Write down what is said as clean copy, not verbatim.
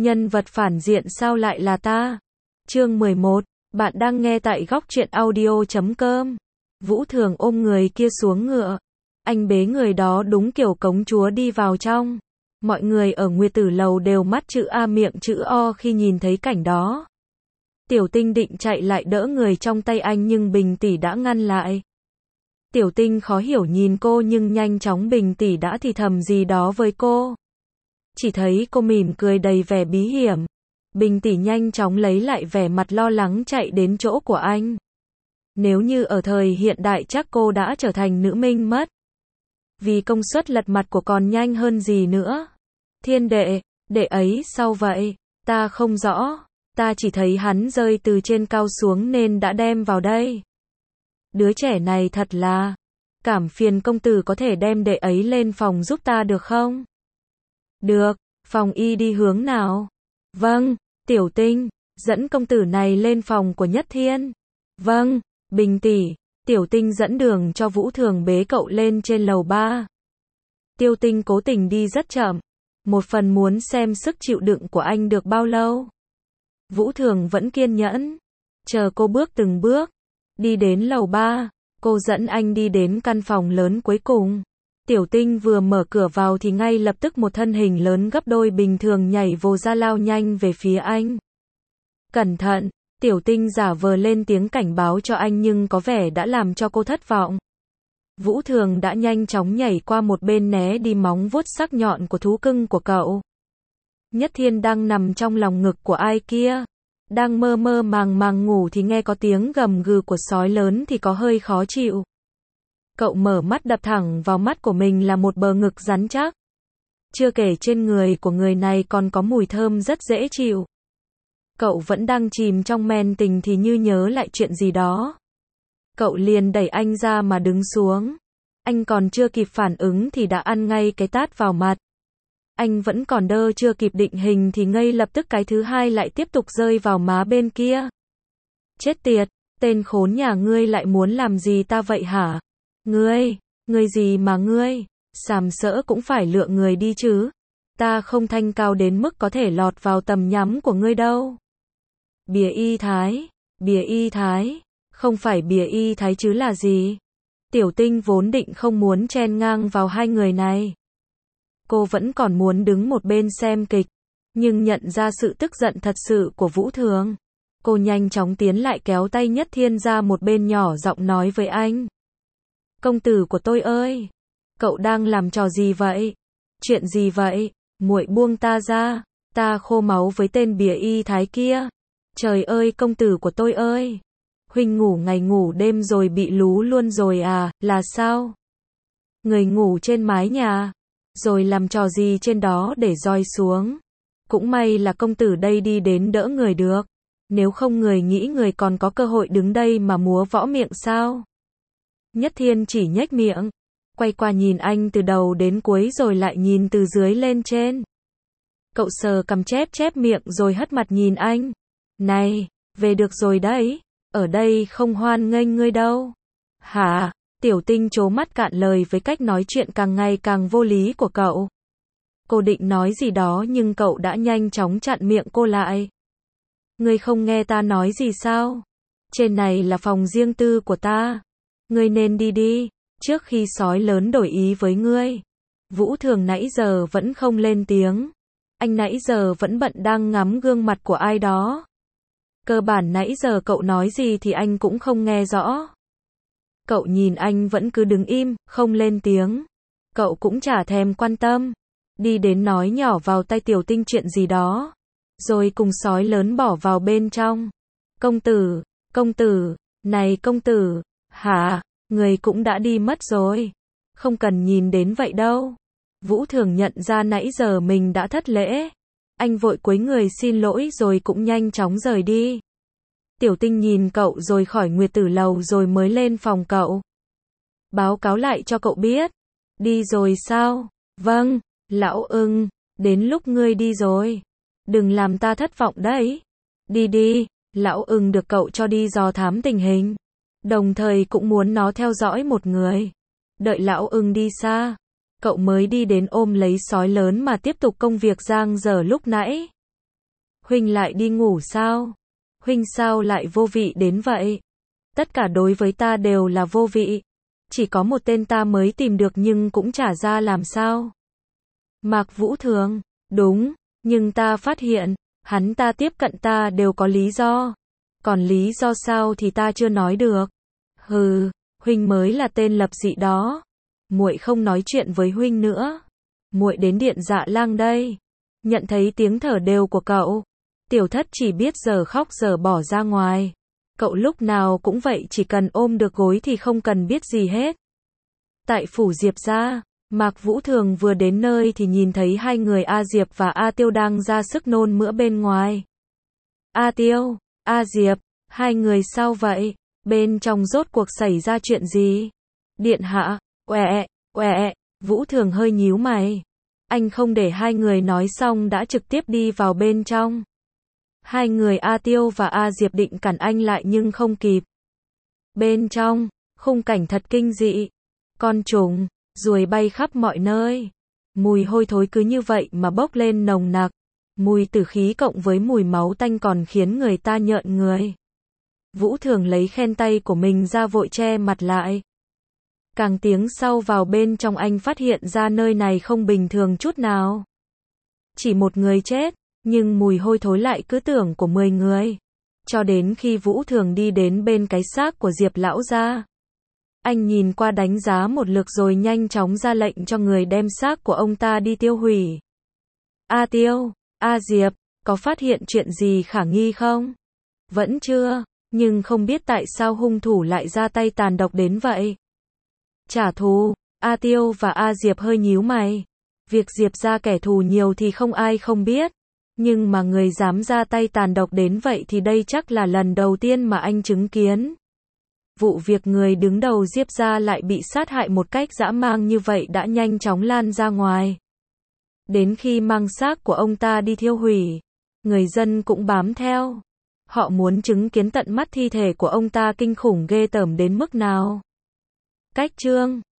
Nhân vật phản diện sao lại là ta? Chương 11, bạn đang nghe tại góc truyện audio.com. Vũ Thường ôm người kia xuống ngựa. Anh bế người đó đúng kiểu công chúa đi vào trong. Mọi người ở Nguyệt Tử Lầu đều mắt chữ A miệng chữ O khi nhìn thấy cảnh đó. Tiểu Tinh định chạy lại đỡ người trong tay anh nhưng Bình tỷ đã ngăn lại. Tiểu Tinh khó hiểu nhìn cô nhưng nhanh chóng Bình tỷ đã thì thầm gì đó với cô. Chỉ thấy cô mỉm cười đầy vẻ bí hiểm. Bình tỷ nhanh chóng lấy lại vẻ mặt lo lắng chạy đến chỗ của anh. Nếu như ở thời hiện đại chắc cô đã trở thành nữ minh mất. Vì công suất lật mặt của còn nhanh hơn gì nữa. Thiên đệ ấy sao vậy? Ta không rõ. Ta chỉ thấy hắn rơi từ trên cao xuống nên đã đem vào đây. Đứa trẻ này thật là. Cảm phiền công tử có thể đem đệ ấy lên phòng giúp ta được không? Được, phòng y đi hướng nào? Vâng, Tiểu Tinh, dẫn công tử này lên phòng của Nhất Thiên. Vâng, Bình tỷ, Tiểu Tinh dẫn đường cho Vũ Thường bế cậu lên trên lầu 3. Tiêu Tinh cố tình đi rất chậm, một phần muốn xem sức chịu đựng của anh được bao lâu. Vũ Thường vẫn kiên nhẫn, chờ cô bước từng bước, đi đến lầu 3, cô dẫn anh đi đến căn phòng lớn cuối cùng. Tiểu Tinh vừa mở cửa vào thì ngay lập tức một thân hình lớn gấp đôi bình thường nhảy vồ ra lao nhanh về phía anh. Cẩn thận, Tiểu Tinh giả vờ lên tiếng cảnh báo cho anh nhưng có vẻ đã làm cho cô thất vọng. Vũ Thường đã nhanh chóng nhảy qua một bên né đi móng vuốt sắc nhọn của thú cưng của cậu. Nhất Thiên đang nằm trong lòng ngực của ai kia. Đang mơ mơ màng màng ngủ thì nghe có tiếng gầm gừ của sói lớn thì có hơi khó chịu. Cậu mở mắt đập thẳng vào mắt của mình là một bờ ngực rắn chắc. Chưa kể trên người của người này còn có mùi thơm rất dễ chịu. Cậu vẫn đang chìm trong men tình thì như nhớ lại chuyện gì đó. Cậu liền đẩy anh ra mà đứng xuống. Anh còn chưa kịp phản ứng thì đã ăn ngay cái tát vào mặt. Anh vẫn còn đơ chưa kịp định hình thì ngay lập tức cái thứ hai lại tiếp tục rơi vào má bên kia. Chết tiệt, tên khốn nhà ngươi lại muốn làm gì ta vậy hả? Ngươi gì mà ngươi, sàm sỡ cũng phải lựa người đi chứ. Ta không thanh cao đến mức có thể lọt vào tầm nhắm của ngươi đâu. Bìa y thái, không phải bìa y thái chứ là gì? Tiểu Tinh vốn định không muốn chen ngang vào hai người này. Cô vẫn còn muốn đứng một bên xem kịch, nhưng nhận ra sự tức giận thật sự của Vũ Thường. Cô nhanh chóng tiến lại kéo tay Nhất Thiên ra một bên nhỏ giọng nói với anh. Công tử của tôi ơi, cậu đang làm trò gì vậy? Chuyện gì vậy? Muội buông ta ra, ta khô máu với tên bìa y thái kia. Trời ơi công tử của tôi ơi, huynh ngủ ngày ngủ đêm rồi bị lú luôn rồi à, là sao? Người ngủ trên mái nhà, rồi làm trò gì trên đó để roi xuống. Cũng may là công tử đây đi đến đỡ người được, nếu không người nghĩ người còn có cơ hội đứng đây mà múa võ miệng sao? Nhất Thiên chỉ nhếch miệng, quay qua nhìn anh từ đầu đến cuối rồi lại nhìn từ dưới lên trên. Cậu sờ cằm chép miệng rồi hất mặt nhìn anh. Này, về được rồi đấy, ở đây không hoan nghênh ngươi đâu. Hả? Tiểu Tinh trố mắt cạn lời với cách nói chuyện càng ngày càng vô lý của cậu. Cô định nói gì đó nhưng cậu đã nhanh chóng chặn miệng cô lại. Ngươi không nghe ta nói gì sao? Trên này là phòng riêng tư của ta. Ngươi nên đi, trước khi sói lớn đổi ý với ngươi. Vũ Thường nãy giờ vẫn không lên tiếng. Anh nãy giờ vẫn bận đang ngắm gương mặt của ai đó. Cơ bản nãy giờ cậu nói gì thì anh cũng không nghe rõ. Cậu nhìn anh vẫn cứ đứng im, không lên tiếng. Cậu cũng chả thèm quan tâm. Đi đến nói nhỏ vào tai Tiểu Tinh chuyện gì đó. Rồi cùng sói lớn bỏ vào bên trong. Công tử, này công tử, hả, người cũng đã đi mất rồi. Không cần nhìn đến vậy đâu. Vũ Thường nhận ra nãy giờ mình đã thất lễ. Anh vội cúi người xin lỗi rồi cũng nhanh chóng rời đi. Tiểu Tinh nhìn cậu rồi khỏi Nguyệt Tử Lầu rồi mới lên phòng cậu. Báo cáo lại cho cậu biết. Đi rồi sao? Vâng, lão ưng, đến lúc ngươi đi rồi. Đừng làm ta thất vọng đấy. Đi, lão ưng được cậu cho đi dò thám tình hình. Đồng thời cũng muốn nó theo dõi một người. Đợi lão ưng đi xa, cậu mới đi đến ôm lấy sói lớn mà tiếp tục công việc dang dở lúc nãy. Huynh lại đi ngủ sao? Huynh sao lại vô vị đến vậy? Tất cả đối với ta đều là vô vị. Chỉ có một tên ta mới tìm được nhưng cũng chả ra làm sao. Mạc Vũ Thường, đúng, nhưng ta phát hiện, hắn ta tiếp cận ta đều có lý do. Còn lý do sao thì ta chưa nói được. Hừ, huynh mới là tên lập dị đó. Muội không nói chuyện với huynh nữa. Muội đến Điện Dạ Lang đây. Nhận thấy tiếng thở đều của cậu, Tiểu Thất chỉ biết giờ khóc giờ bỏ ra ngoài. Cậu lúc nào cũng vậy, chỉ cần ôm được gối thì không cần biết gì hết. Tại phủ Diệp gia, Mạc Vũ Thường vừa đến nơi thì nhìn thấy hai người A Diệp và A Tiêu đang ra sức nôn mửa bên ngoài. A Tiêu, A Diệp, hai người sao vậy? Bên trong rốt cuộc xảy ra chuyện gì? Điện hạ, quẹ, Vũ Thường hơi nhíu mày. Anh không để hai người nói xong đã trực tiếp đi vào bên trong. Hai người A Tiêu và A Diệp định cản anh lại nhưng không kịp. Bên trong, khung cảnh thật kinh dị. Con trùng, ruồi bay khắp mọi nơi. Mùi hôi thối cứ như vậy mà bốc lên nồng nặc. Mùi tử khí cộng với mùi máu tanh còn khiến người ta nhợn người. Vũ Thường lấy khen tay của mình ra vội che mặt lại. Càng tiếng sau vào bên trong anh phát hiện ra nơi này không bình thường chút nào. Chỉ một người chết, nhưng mùi hôi thối lại cứ tưởng của 10 người. Cho đến khi Vũ Thường đi đến bên cái xác của Diệp lão gia. Anh nhìn qua đánh giá một lượt rồi nhanh chóng ra lệnh cho người đem xác của ông ta đi tiêu hủy. A Tiêu, A Diệp, có phát hiện chuyện gì khả nghi không? Vẫn chưa, nhưng không biết tại sao hung thủ lại ra tay tàn độc đến vậy. Trả thù, A Tiêu và A Diệp hơi nhíu mày. Việc Diệp ra kẻ thù nhiều thì không ai không biết. Nhưng mà người dám ra tay tàn độc đến vậy thì đây chắc là lần đầu tiên mà anh chứng kiến. Vụ việc người đứng đầu Diệp ra lại bị sát hại một cách dã man như vậy đã nhanh chóng lan ra ngoài. Đến khi mang xác của ông ta đi thiêu hủy, người dân cũng bám theo. Họ muốn chứng kiến tận mắt thi thể của ông ta kinh khủng ghê tởm đến mức nào. Cách chương